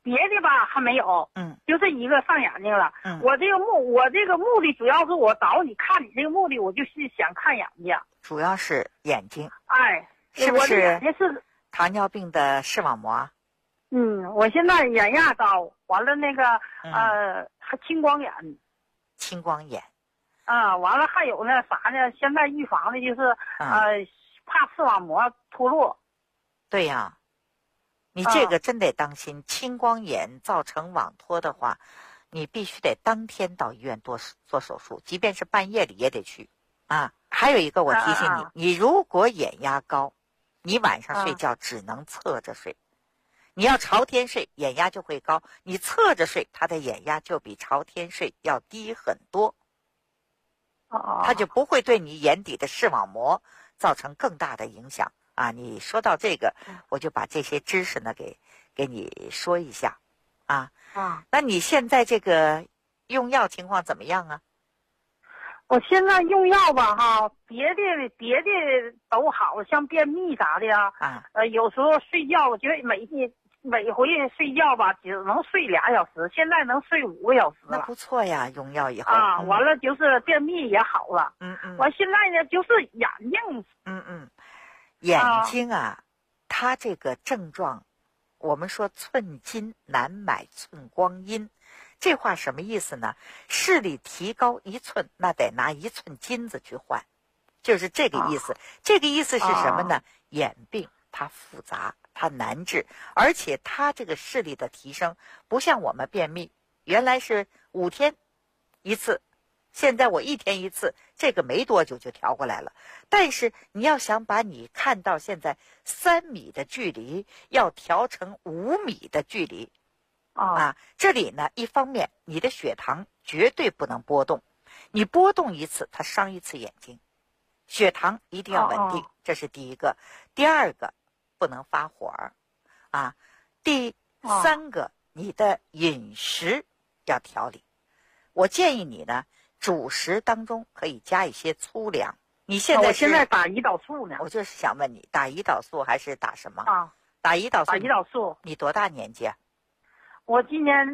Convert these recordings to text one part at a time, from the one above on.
别的吧还没有，就这一个上眼睛了。我这个目的主要是我找你看你这个目的，我就是想看眼睛， 主要是眼睛。 哎， 是不是？ 我的眼睛是糖尿病的视网膜。 我现在眼压高，完了那个还青光眼。 青光眼。 完了还有呢啥呢？现在预防的就是怕视网膜脱落。 对呀，你这个真得当心，青光眼造成网脱的话，你必须得当天到医院做手术，即便是半夜里也得去啊。还有一个我提醒你，你如果眼压高，你晚上睡觉只能侧着睡。你要朝天睡，眼压就会高；你侧着睡，它的眼压就比朝天睡要低很多。它就不会对你眼底的视网膜造成更大的影响啊！你说到这个，我就把这些知识呢给你说一下啊。那你现在这个用药情况怎么样啊？ 我现在用药吧哈，别的都好，像便秘啥的有时候睡觉，我觉得每回睡觉吧，只能睡2小时，现在能睡5个小时了。 那不错呀，用药以后完了就是便秘也好了。完现在呢就是眼睛。 眼睛它这个症状，我们说寸金难买寸光阴，这话什么意思呢？视力提高1寸，那得拿1寸金子去换，就是这个意思。这个意思是什么呢？眼病它复杂，它难治，而且它这个视力的提升不像我们便秘，原来是5天1次，现在我1天1次，这个没多久就调过来了。但是你要想把你看到现在3米的距离要调成5米的距离这里呢，一方面你的血糖绝对不能波动，你波动1次它伤1次眼睛，血糖一定要稳定，这是第一个。第二个不能发火第三个你的饮食要调理。我建议你呢，主食当中可以加一些粗粮。你现在我现在打胰岛素呢。 我就是想问你，打胰岛素还是打什么？打胰岛素。 打胰岛素。 你多大年纪啊？ 我今年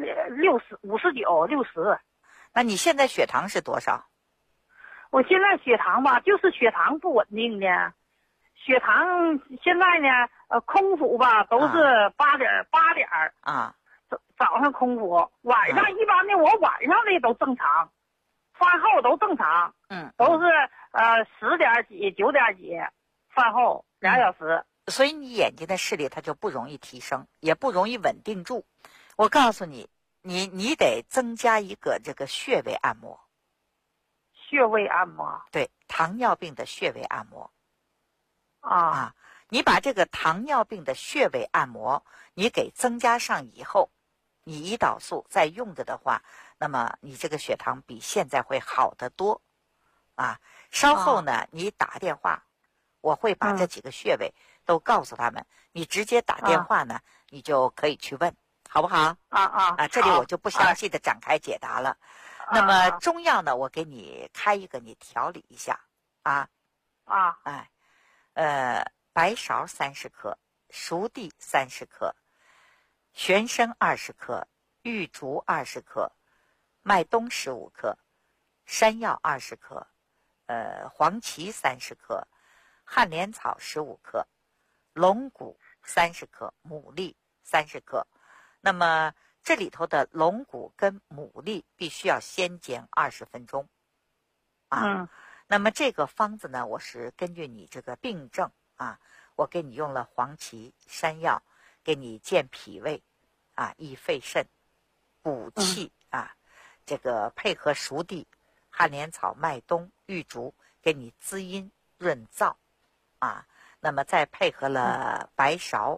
59，60。 那你现在血糖是多少？ 我现在血糖吧，就是血糖不稳定的。血糖现在呢，空腹吧都是8点早上空腹，晚上一般的我晚上的都正常，饭后都正常，都是10点几9点几，饭后2小时。 所以你眼睛的视力它就不容易提升，也不容易稳定住。我告诉你，你得增加一个这个穴位按摩。 穴位按摩？ 对，糖尿病的穴位按摩。你把这个糖尿病的穴位按摩你给增加上以后，你胰岛素再用着的话，那么你这个血糖比现在会好得多稍后呢你打电话，我会把这几个穴位都告诉他们，你直接打电话呢你就可以去问，好不好？这里我就不详细的展开解答了。那么中药呢，我给你开一个，你调理一下白芍30克，熟地30克，玄参20克，玉竹20克，麦冬15克，山药20克，黄芪30克，旱莲草15克，龙骨30克，牡蛎30克。那么这里头的龙骨跟牡蛎必须要先煎20分钟那么这个方子呢，我是根据你这个病症我给你用了黄芪、山药，给你健脾胃益肺肾、补气这个配合熟地、旱莲草、麦冬、玉竹，给你滋阴润燥那么再配合了白芍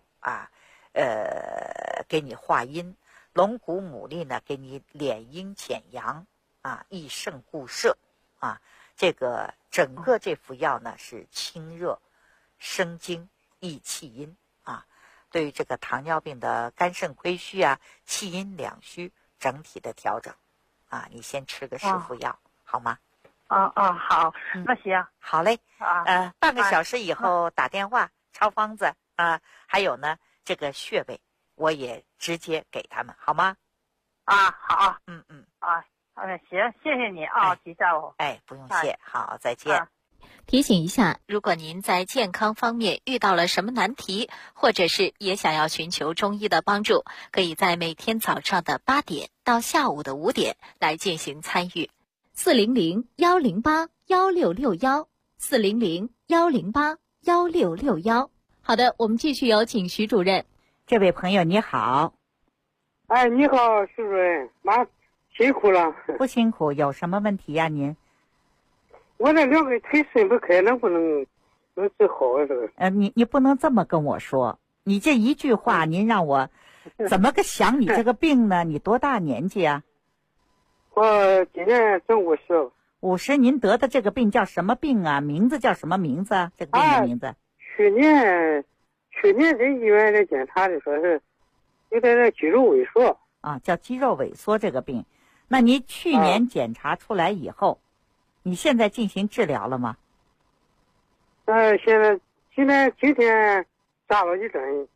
给你化阴，龙骨、牡蛎呢，给你敛阴潜阳益肾固摄这个整个这副药呢是清热生津益气阴对于这个糖尿病的肝肾亏虚气阴两虚整体的调整你先吃个10副药好吗？ 好，那行， 好嘞半个小时以后打电话抄方子还有呢这个穴位我也直接给他们，好吗？ 好。行，谢谢你啊，吉下午。 不用谢，好，再见。 提醒一下，如果您在健康方面遇到了什么难题，或者是也想要寻求中医的帮助，可以在每天早上的8点到下午的5点来进行参与。400-108-1661，400-108-1661。好的，我们继续有请徐主任。 这位朋友你好。 你好，徐主任，辛苦了。 不辛苦，有什么问题呀您？ 我这两个腿伸不开，能不能治好啊？这个你不能这么跟我说，你这一句话您让我怎么个想你这个病呢？你多大年纪啊？ 我今年正50。 50，您得的这个病叫什么病啊？名字叫什么名字啊？这个病的名字？ 去年在医院来检查的，说是有点肌肉萎缩。 叫肌肉萎缩这个病。那你去年检查出来以后，你现在进行治疗了吗？ 现在今天扎了一针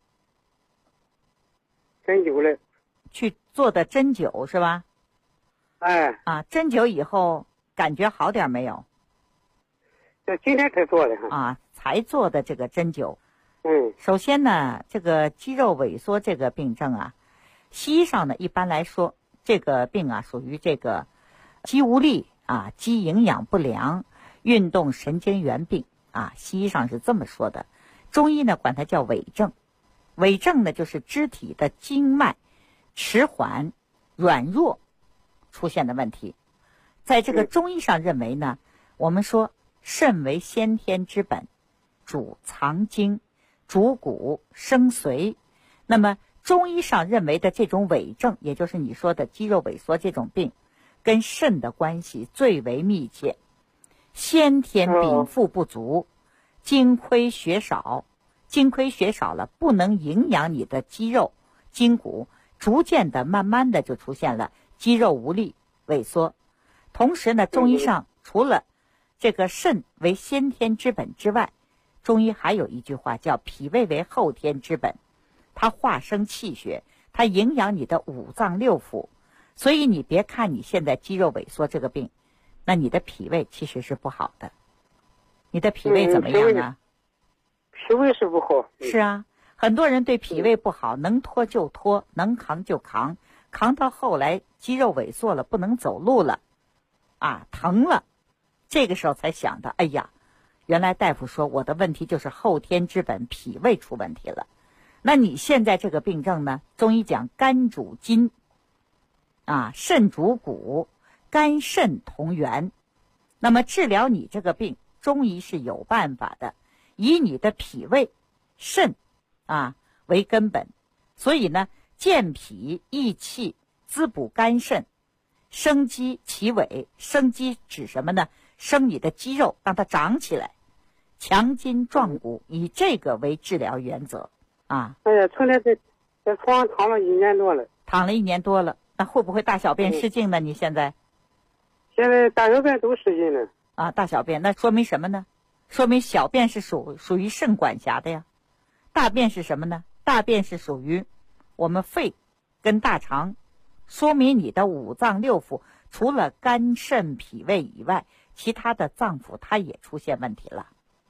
灸了。 去做的针灸是吧？针灸以后感觉好点没有？ 今天才做的。 才做的这个针灸。首先呢，这个肌肉萎缩这个病症啊，西医上呢一般来说，这个病啊属于这个肌无力肌营养不良、运动神经元病西医上是这么说的。中医呢管它叫痿症。痿症呢就是肢体的经脉迟缓、软弱出现的问题。在这个中医上认为呢，我们说肾为先天之本，主藏精，主骨生髓。那么中医上认为的这种痿症，也就是你说的肌肉萎缩这种病，跟肾的关系最为密切。先天禀赋不足，精亏血少了，不能营养你的肌肉筋骨，逐渐的慢慢的就出现了肌肉无力萎缩。同时呢，中医上除了这个肾为先天之本之外，中医还有一句话叫脾胃为后天之本，它化生气血，它营养你的5脏6腑。所以你别看你现在肌肉萎缩这个病，那你的脾胃其实是不好的。你的脾胃怎么样啊？ 脾胃是不好。 是啊，很多人对脾胃不好，能拖就拖，能扛就扛，扛到后来肌肉萎缩了，不能走路了疼了，这个时候才想到，哎呀，原来大夫说我的问题就是后天之本，脾胃出问题了。那你现在这个病症呢，中医讲肝主筋肾主骨，肝肾同源。那么治疗你这个病，中医是有办法的，以你的脾胃肾为根本。所以呢，健脾益气，滋补肝肾，生肌其尾。生肌指什么呢？生你的肌肉，让它长起来，强筋壮骨，以这个为治疗原则从来在床上躺了1年多了。 躺了1年多了，那会不会大小便失禁呢？你现在大小便都失禁了。 大小便那说明什么呢？说明小便是属于肾管辖的呀。大便是什么呢？大便是属于我们肺跟大肠，说明你的5脏6腑除了肝肾脾胃以外，其他的脏腑它也出现问题了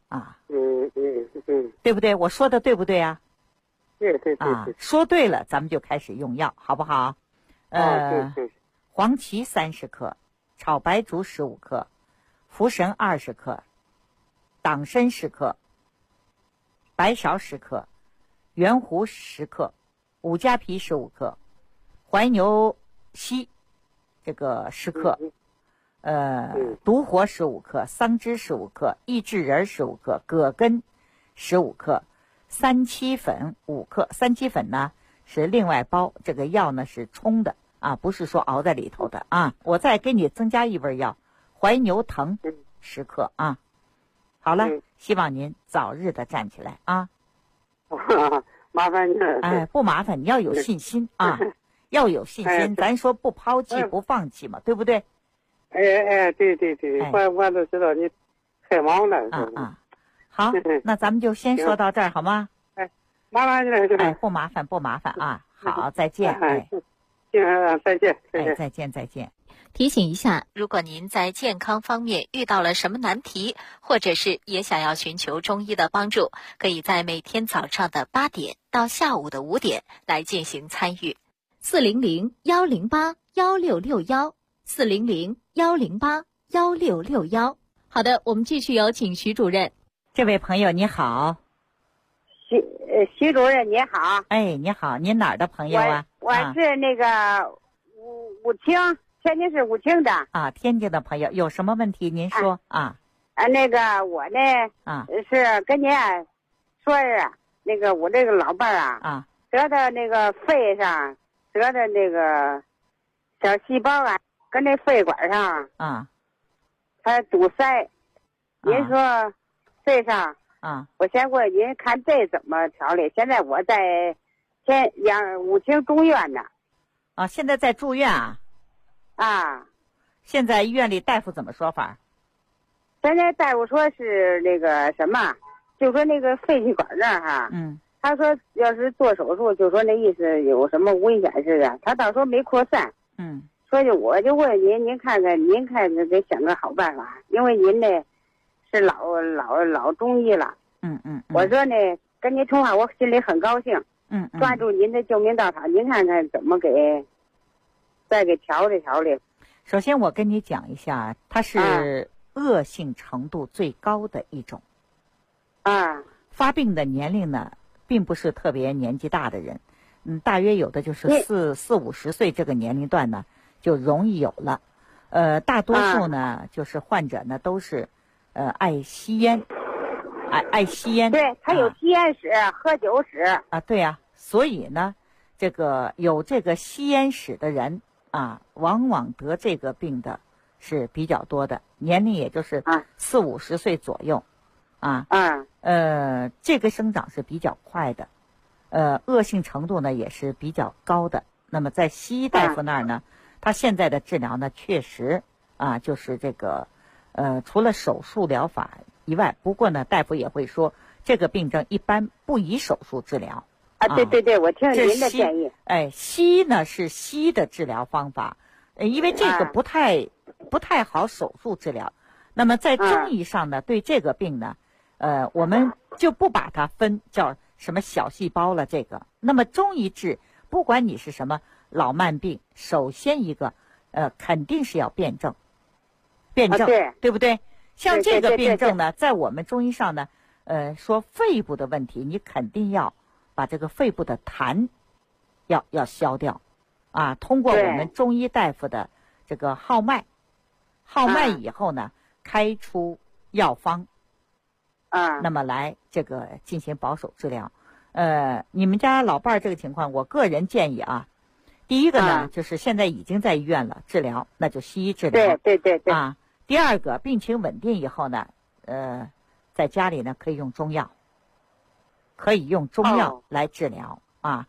对不对？我说的对不对啊？ 对。 说对了，咱们就开始用药，好不好？黄芪30克，炒白术15克，茯神20克，党参10克，白芍10克，圆胡10克，五加皮15克，怀牛膝这个10克，独活15克，桑枝15克，益智仁15克，葛根15克，三七粉5克。三七粉呢是另外包，这个药呢是冲的不是说熬在里头的我再给你增加一味药，怀牛藤10克好了，希望您早日的站起来麻烦你了。 不麻烦，你要有信心要有信心。咱说不抛弃不放弃嘛，对不对？ 对，我都知道你太忙了。 好，那咱们就先说到这儿好吗？ 麻烦你了， 哎，不麻烦啊。好，再见。哎， 再见。 哎，再见。 提醒一下，如果您在健康方面遇到了什么难题，或者是也想要寻求中医的帮助，可以在每天早上的8点到下午的5点来进行参与。400-108-1661，400-108-1661。好的，我们继续有请徐主任。 这位朋友你好。 徐主任你好。 哎，你好，您哪儿的朋友啊？ 我是那个武清，天津市武清的。 啊，天津的朋友有什么问题您说啊？ 那个我呢是跟您说是那个我这个老伴儿得的那个肺上得的那个小细胞跟那肺管上它堵塞。您说这上我先问您看这怎么调理？现在我在武清中院呢。 现在在住院现在医院里大夫怎么说法？ 现在大夫说是那个什么，就说那个肺气管那儿他说要是做手术，就说那意思有什么危险似的，他倒说没扩散。所以我就问您看看给想个好办法，因为您呢是老中医了。我说呢跟您通话，我心里很高兴。抓住您的救命稻草，您看看怎么再给调理。 首先我跟你讲一下，它是恶性程度最高的一种。发病的年龄呢，并不是特别年纪大的人，大约有的就是40-50岁这个年龄段呢，就容易有了。大多数呢，就是患者呢都是爱吸烟。爱吸烟， 对，他有吸烟史、喝酒史对啊，所以呢，这个有这个吸烟史的人往往得这个病的是比较多的，年龄也就是40-50岁左右这个生长是比较快的，恶性程度呢也是比较高的。那么在西医大夫那儿呢，他现在的治疗呢，确实就是这个除了手术疗法以外，不过呢，大夫也会说这个病症一般不以手术治疗。 对，我听您的建议。 西医呢是西医的治疗方法，因为这个不太好手术治疗。那么在中医上呢，对这个病呢，我们就不把它分叫什么小细胞了。这个，那么中医治，不管你是什么老慢病，首先一个肯定是要辩证，对不对？像这个病症呢，在我们中医上呢，说肺部的问题，你肯定要把这个肺部的痰要消掉通过我们中医大夫的这个号脉以后呢，开出药方那么来这个进行保守治疗。你们家老伴儿这个情况，我个人建议第一个呢，就是现在已经在医院了治疗，那就西医治疗。 对第二个，病情稳定以后呢，在家里呢可以用中药，来治疗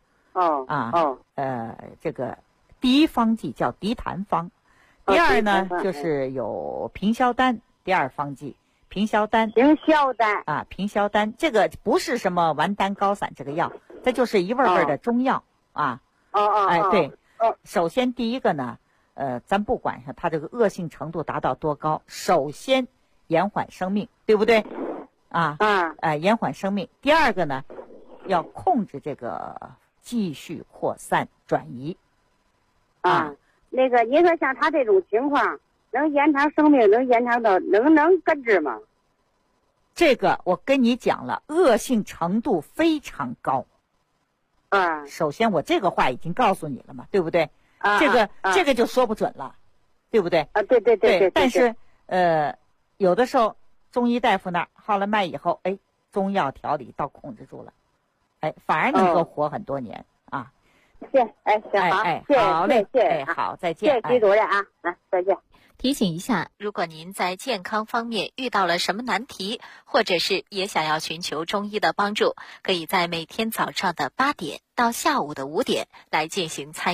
这个第一方剂叫涤痰方，第二呢就是有平消丹，第二方剂平消丹，平消丹这个不是什么完丹高散这个药，这就是一味味的中药对。首先第一个呢，咱不管它这个恶性程度达到多高，首先延缓生命，对不对？延缓生命。第二个呢，要控制这个继续扩散转移。 那个您说像他这种情况，能延长生命，能延长到能根治吗？ 这个我跟你讲了，恶性程度非常高。首先我这个话已经告诉你了嘛，对不对？这个就说不准了，对不对？ 对。 但是有的时候中医大夫那儿号了脉以后，中药调理倒控制住了，反而能够活很多年行，好嘞，谢谢， 好，再见， 谢谢徐主任再见。 提醒一下，如果您在健康方面遇到了什么难题，或者是也想要寻求中医的帮助，可以在每天早上的8点到下午的5点来进行参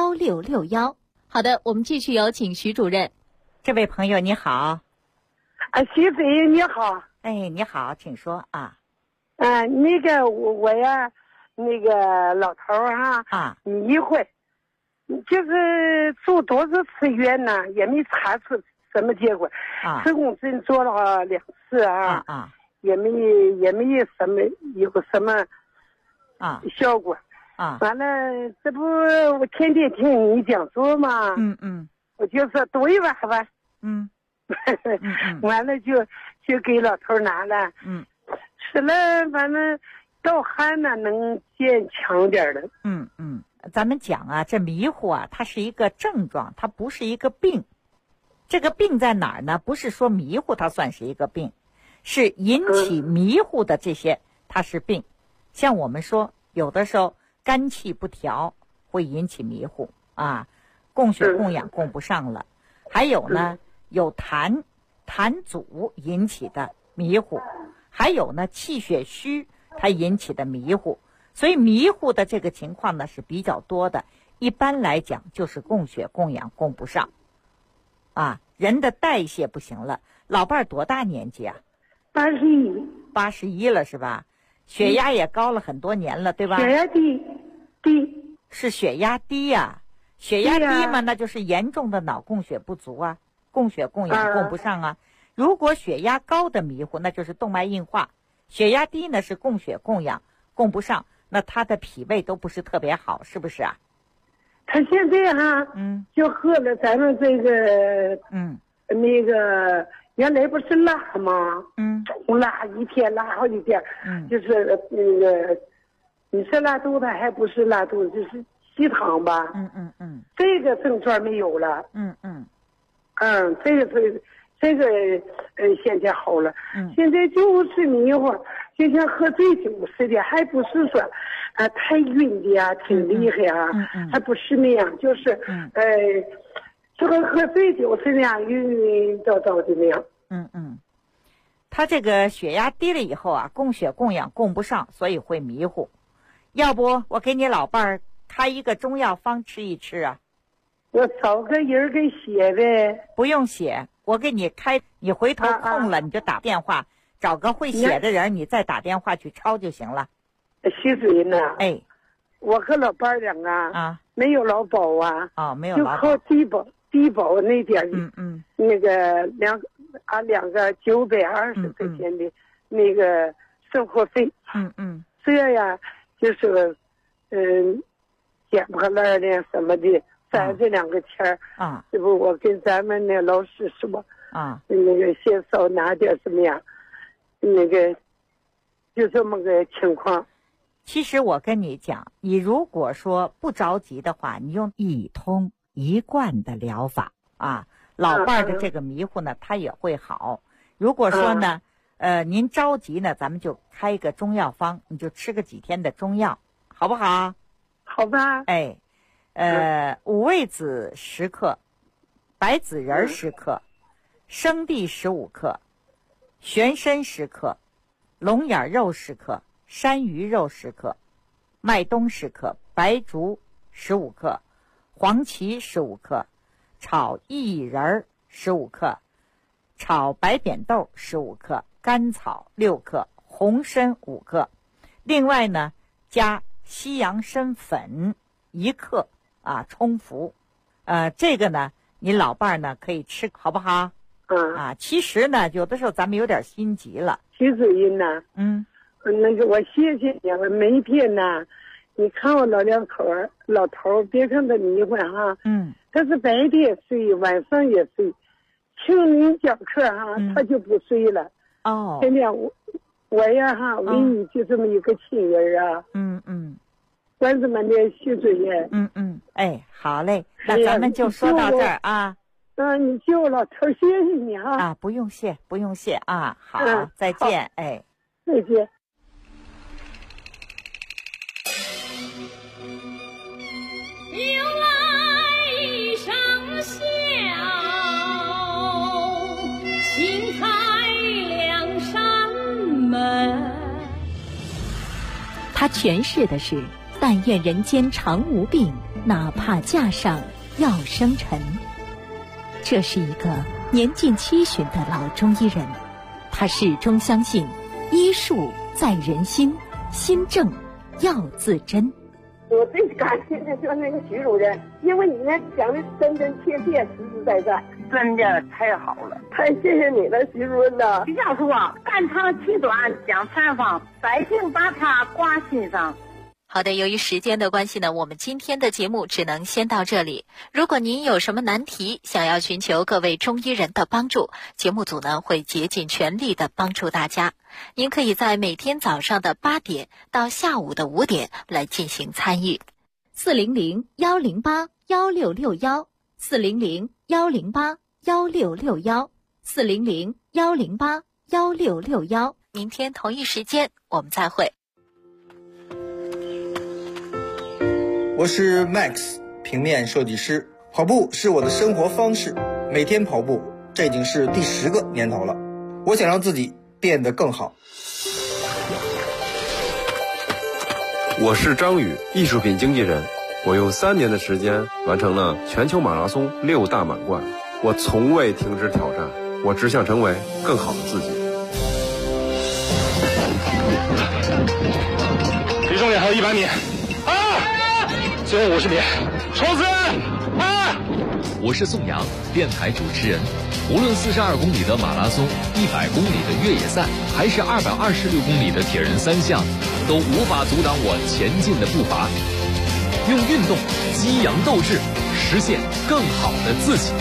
与。400-108-1661，400-108-1661。好的，我们继续有请徐主任。 这位朋友你好。 徐主任你好。 哎，你好，请说啊。 那个我呀，那个老头哈迷糊，就是做多少次院呢，也没查出什么结果。磁共振做了2次也没有什么效果。完了，这不我天天听你讲座吗？我就说多一碗吧。完了就给老头拿了。吃了，反正盗汗呢能见强点的。 咱们讲啊，这迷糊啊，它是一个症状，它不是一个病。这个病在哪儿呢？不是说迷糊它算是一个病，是引起迷糊的这些它是病。像我们说有的时候肝气不调会引起迷糊供血供氧供不上了。还有呢，有痰阻引起的迷糊，还有呢气血虚它引起的迷糊。所以迷糊的这个情况呢是比较多的，一般来讲就是供血供氧供不上人的代谢不行了。老伴儿多大年纪啊？81了是吧？血压也高了很多年了，对吧？ 血压低是血压低呀。血压低嘛，那就是严重的脑供血不足供血供氧供不上如果血压高的迷糊，那就是动脉硬化。血压低呢是供血供氧供不上，那他的脾胃都不是特别好，是不是啊？ 他现在就喝了咱们这个那个原来不是辣吗？中辣一天辣好几天，就是那个你是拉肚子还不是拉肚子，就是稀糖吧？这个症状没有了。这个现在好了。现在就是迷糊，就像喝醉酒似的，还不是说太晕的挺厉害还不是那样，就是就跟喝醉酒似的晕晕叨叨的那样。 他这个血压低了以后供血供氧供不上，所以会迷糊。要不我给你老伴儿开一个中药方吃一吃我找个人给写呗。 不用写，我给你开，你回头空了你就打电话找个会写的人，你再打电话去抄就行了。 徐主任我和老伴儿两个没有劳保没有劳保， 就靠低保那点那个两个920块钱的那个生活费。这样就是捡破烂的什么的攒这2个钱这不我跟咱们那老师说那个先少拿点怎么样，那个就这么个情况。 其实我跟你讲，你如果说不着急的话，你用一通一贯的疗法老伴儿的这个迷糊呢他也会好。如果说呢您着急呢，咱们就开一个中药方，你就吃个几天的中药，好不好？ 好吧。 五味子10克，白子仁10克，生地15克，玄参10克，龙眼肉10克，山芋肉10克，麦冬10克，白术15克，黄芪15克，炒薏仁15克，炒白扁豆15克，甘草6克，红参5克。另外呢，加西洋参粉1克冲服。这个呢，你老伴儿呢可以吃，好不好？其实呢，有的时候咱们有点心急了。 徐主任呢？那个我谢谢你，我每天呢，你看我老头别看他迷糊他是白天睡，晚上也睡。听你讲课他就不睡了。现在我呀唯一就这么一个亲人关子们的徐主任。 好嘞，那咱们就说到这儿你救我老头，谢谢你不用谢，不用谢好，再见。 再见。 他诠释的是但愿人间常无病，哪怕架上要生尘。这是一个年近70的老中医人，他始终相信医术在人心，心正要自珍。 我最感谢的就是那个徐主任，因为你呢讲的真真切切、实实在在， 真的太好了， 太谢谢你了，徐主任呐！ 徐教授啊，肝长气短讲禅方，百姓把它挂心上。 好的，由于时间的关系呢，我们今天的节目只能先到这里。如果您有什么难题，想要寻求各位中医人的帮助，节目组呢会竭尽全力的帮助大家。您可以在每天早上的8点到下午的5点来进行参与。400-108-1661 400-108-1661 400-108-1661。明天同一时间我们再会。 我是 Max 平面设计师，跑步是我的生活方式，每天跑步，这已经是第10个年头了。我想让自己变得更好。 我是张宇，艺术品经纪人，我用3年的时间完成了全球马拉松6大满贯，我从未停止挑战，我只想成为更好的自己。 离终点还有100米。最后50米，冲刺！ 我是宋阳，电台主持人。无论42公里的马拉松、100公里的越野赛，还是226公里的铁人3项，都无法阻挡我前进的步伐。用运动激扬斗志，实现更好的自己。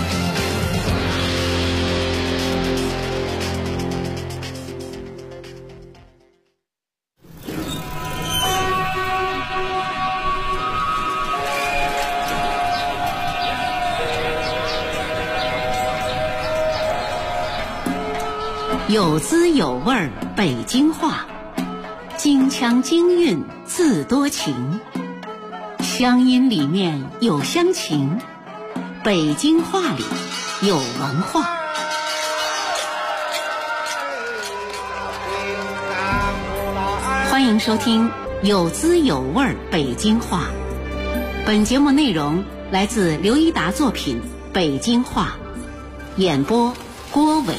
有滋有味北京话，京腔京韵自多情，乡音里面有乡情，北京话里有文化。欢迎收听有滋有味北京话。本节目内容来自刘一达作品《北京话》，演播郭伟。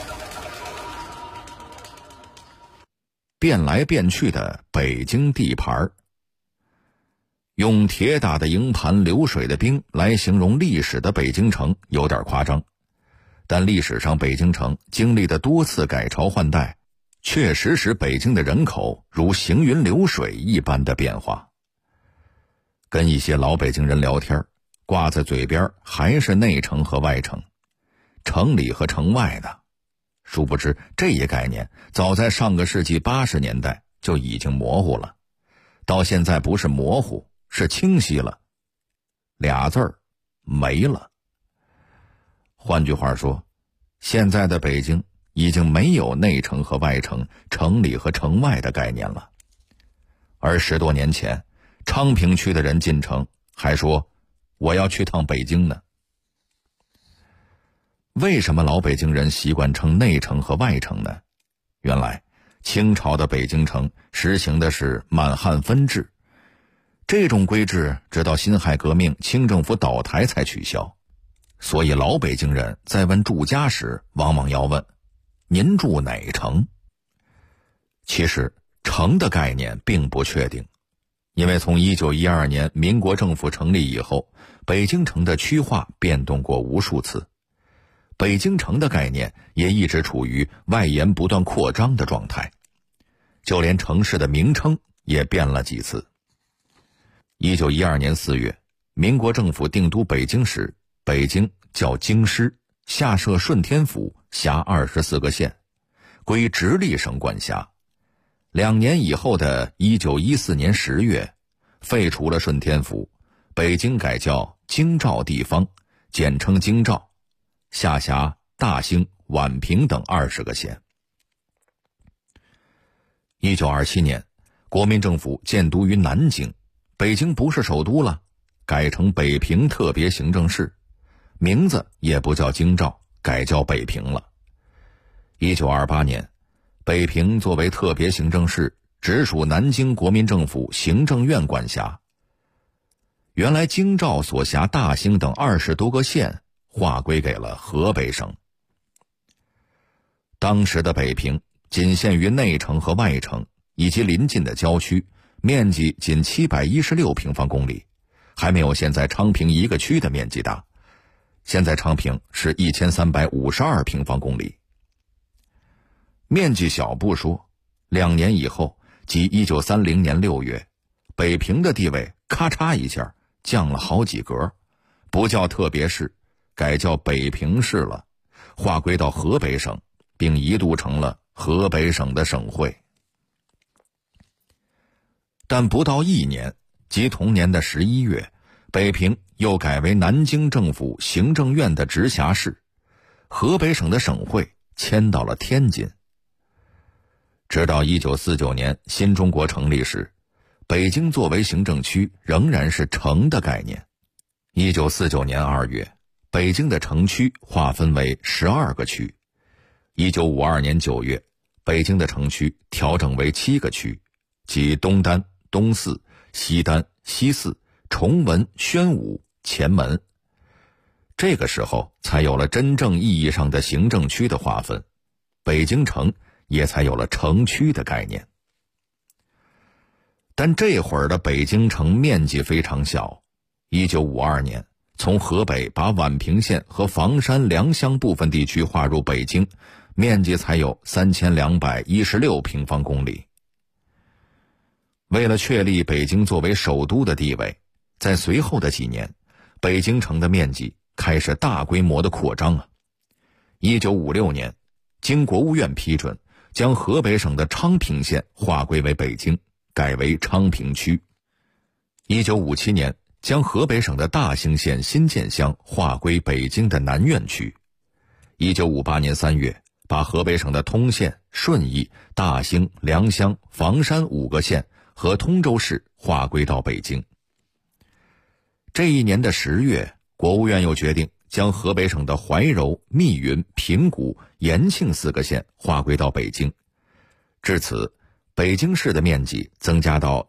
变来变去的北京地盘，用铁打的营盘流水的兵来形容历史的北京城有点夸张，但历史上北京城经历的多次改朝换代，确实使北京的人口如行云流水一般的变化。跟一些老北京人聊天，挂在嘴边还是内城和外城，城里和城外的。殊不知这一概念早在上个世纪80年代就已经模糊了，到现在不是模糊，是清晰了，俩字儿没了。换句话说，现在的北京已经没有内城和外城、城里和城外的概念了。而10多年前，昌平区的人进城还说我要去趟北京呢。为什么老北京人习惯称内城和外城呢？原来清朝的北京城实行的是满汉分治，这种规制直到辛亥革命清政府倒台才取消。所以老北京人在问住家时往往要问您住哪城。其实城的概念并不确定，因为从1912年民国政府成立以后，北京城的区划变动过无数次，北京城的概念也一直处于外延不断扩张的状态，就连城市的名称也变了几次。1912年4月，民国政府定都北京时，北京叫京师，下设顺天府，辖24个县，归直隶省管辖。2年以后的1914年10月，废除了顺天府，北京改叫京兆地方，简称京兆，下辖大兴、宛平等20个县。1927年，国民政府建都于南京，北京不是首都了，改成北平特别行政市，名字也不叫京兆，改叫北平了。1928年，北平作为特别行政市，直属南京国民政府行政院管辖。原来京兆所辖大兴等20多个县， 划归给了河北省。当时的北平仅限于内城和外城以及邻近的郊区，面积仅716平方公里，还没有现在昌平一个区的面积大。现在昌平是1352平方公里。面积小不说，2年以后，即1930年6月，北平的地位咔嚓一下降了好几格，不叫特别市，改叫北平市了，划归到河北省，并一度成了河北省的省会。但不到1年，即同年的11月，北平又改为南京政府行政院的直辖市，河北省的省会迁到了天津。直到1949年新中国成立时，北京作为行政区仍然是城的概念。1949年2月，北京的城区划分为12个区。1952年9月，北京的城区调整为7个区，即东单、东四、西单、西四、崇文、宣武、前门。这个时候才有了真正意义上的行政区的划分，北京城也才有了城区的概念。但这会儿的北京城面积非常小。1952年，从河北把宛平县和房山、良乡部分地区划入北京，面积才有3216平方公里。为了确立北京作为首都的地位，在随后的几年，北京城的面积开始大规模的扩张。1956年，经国务院批准，将河北省的昌平县划归为北京，改为昌平区。1957年，将河北省的大兴县新建乡划归北京的南苑区。1958年3月，把河北省的通县、顺义、大兴、良乡、房山5个县和通州市划归到北京。这一年的10月，国务院又决定将河北省的怀柔、密云、平谷、延庆4个县划归到北京。至此，北京市的面积增加到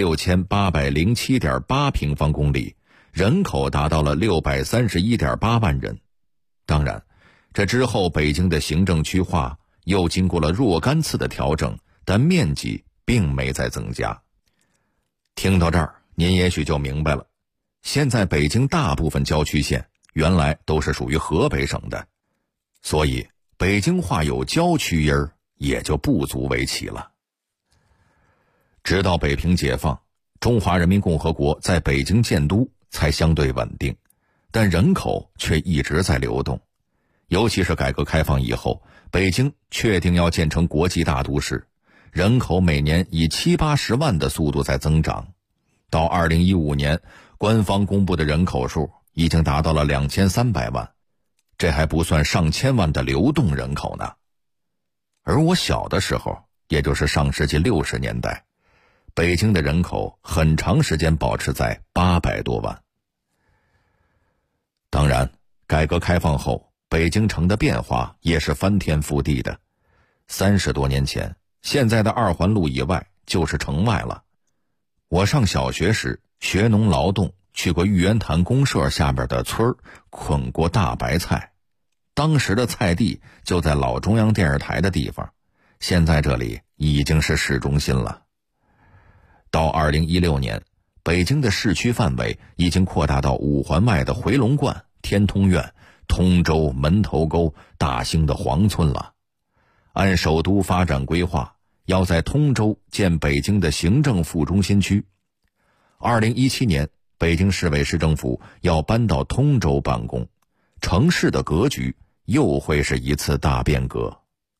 16807.8平方公里，人口达到了631.8万人。当然，这之后北京的行政区划又经过了若干次的调整，但面积并没再增加。听到这儿，您也许就明白了，现在北京大部分郊区县原来都是属于河北省的，所以北京话有郊区音儿也就不足为奇了。直到北平解放，中华人民共和国在北京建都才相对稳定，但人口却一直在流动。尤其是改革开放以后，北京确定要建成国际大都市，人口每年以70-80万的速度在增长。到2015年，官方公布的人口数已经达到了2300万，这还不算上千万的流动人口呢。而我小的时候，也就是上世纪60年代，北京的人口很长时间保持在800多万。当然，改革开放后，北京城的变化也是翻天覆地的。30多年前，现在的2环路以外就是城外了。我上小学时学农劳动，去过玉渊潭公社下边的村儿，捆过大白菜。当时的菜地就在老中央电视台的地方，现在这里已经是市中心了。到2016年，北京的市区范围已经扩大到5环外的回龙观、天通苑、通州、门头沟、大兴的黄村了。按首都发展规划，要在通州建北京的行政副中心区。2017年，北京市委市政府要搬到通州办公，城市的格局又会是一次大变革。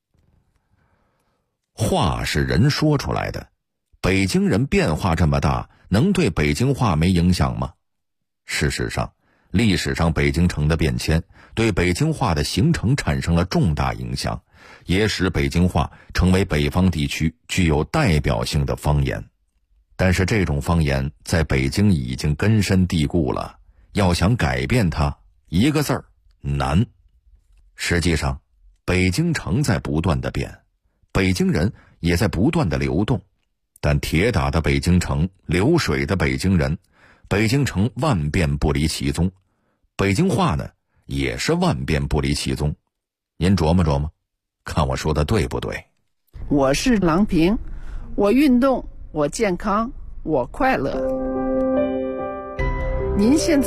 话是人说出来的，北京人变化这么大，能对北京话没影响吗？事实上，历史上北京城的变迁对北京话的形成产生了重大影响，也使北京话成为北方地区具有代表性的方言。但是这种方言在北京已经根深蒂固了，要想改变它，一个字儿，难。实际上，北京城在不断的变，北京人也在不断的流动，但铁打的北京城，流水的北京人，北京城万变不离其宗。北京话呢， 也是万变不离其宗。您琢磨琢磨，看我说的对不对？ 我是郎平，我运动，我健康，我快乐。您现在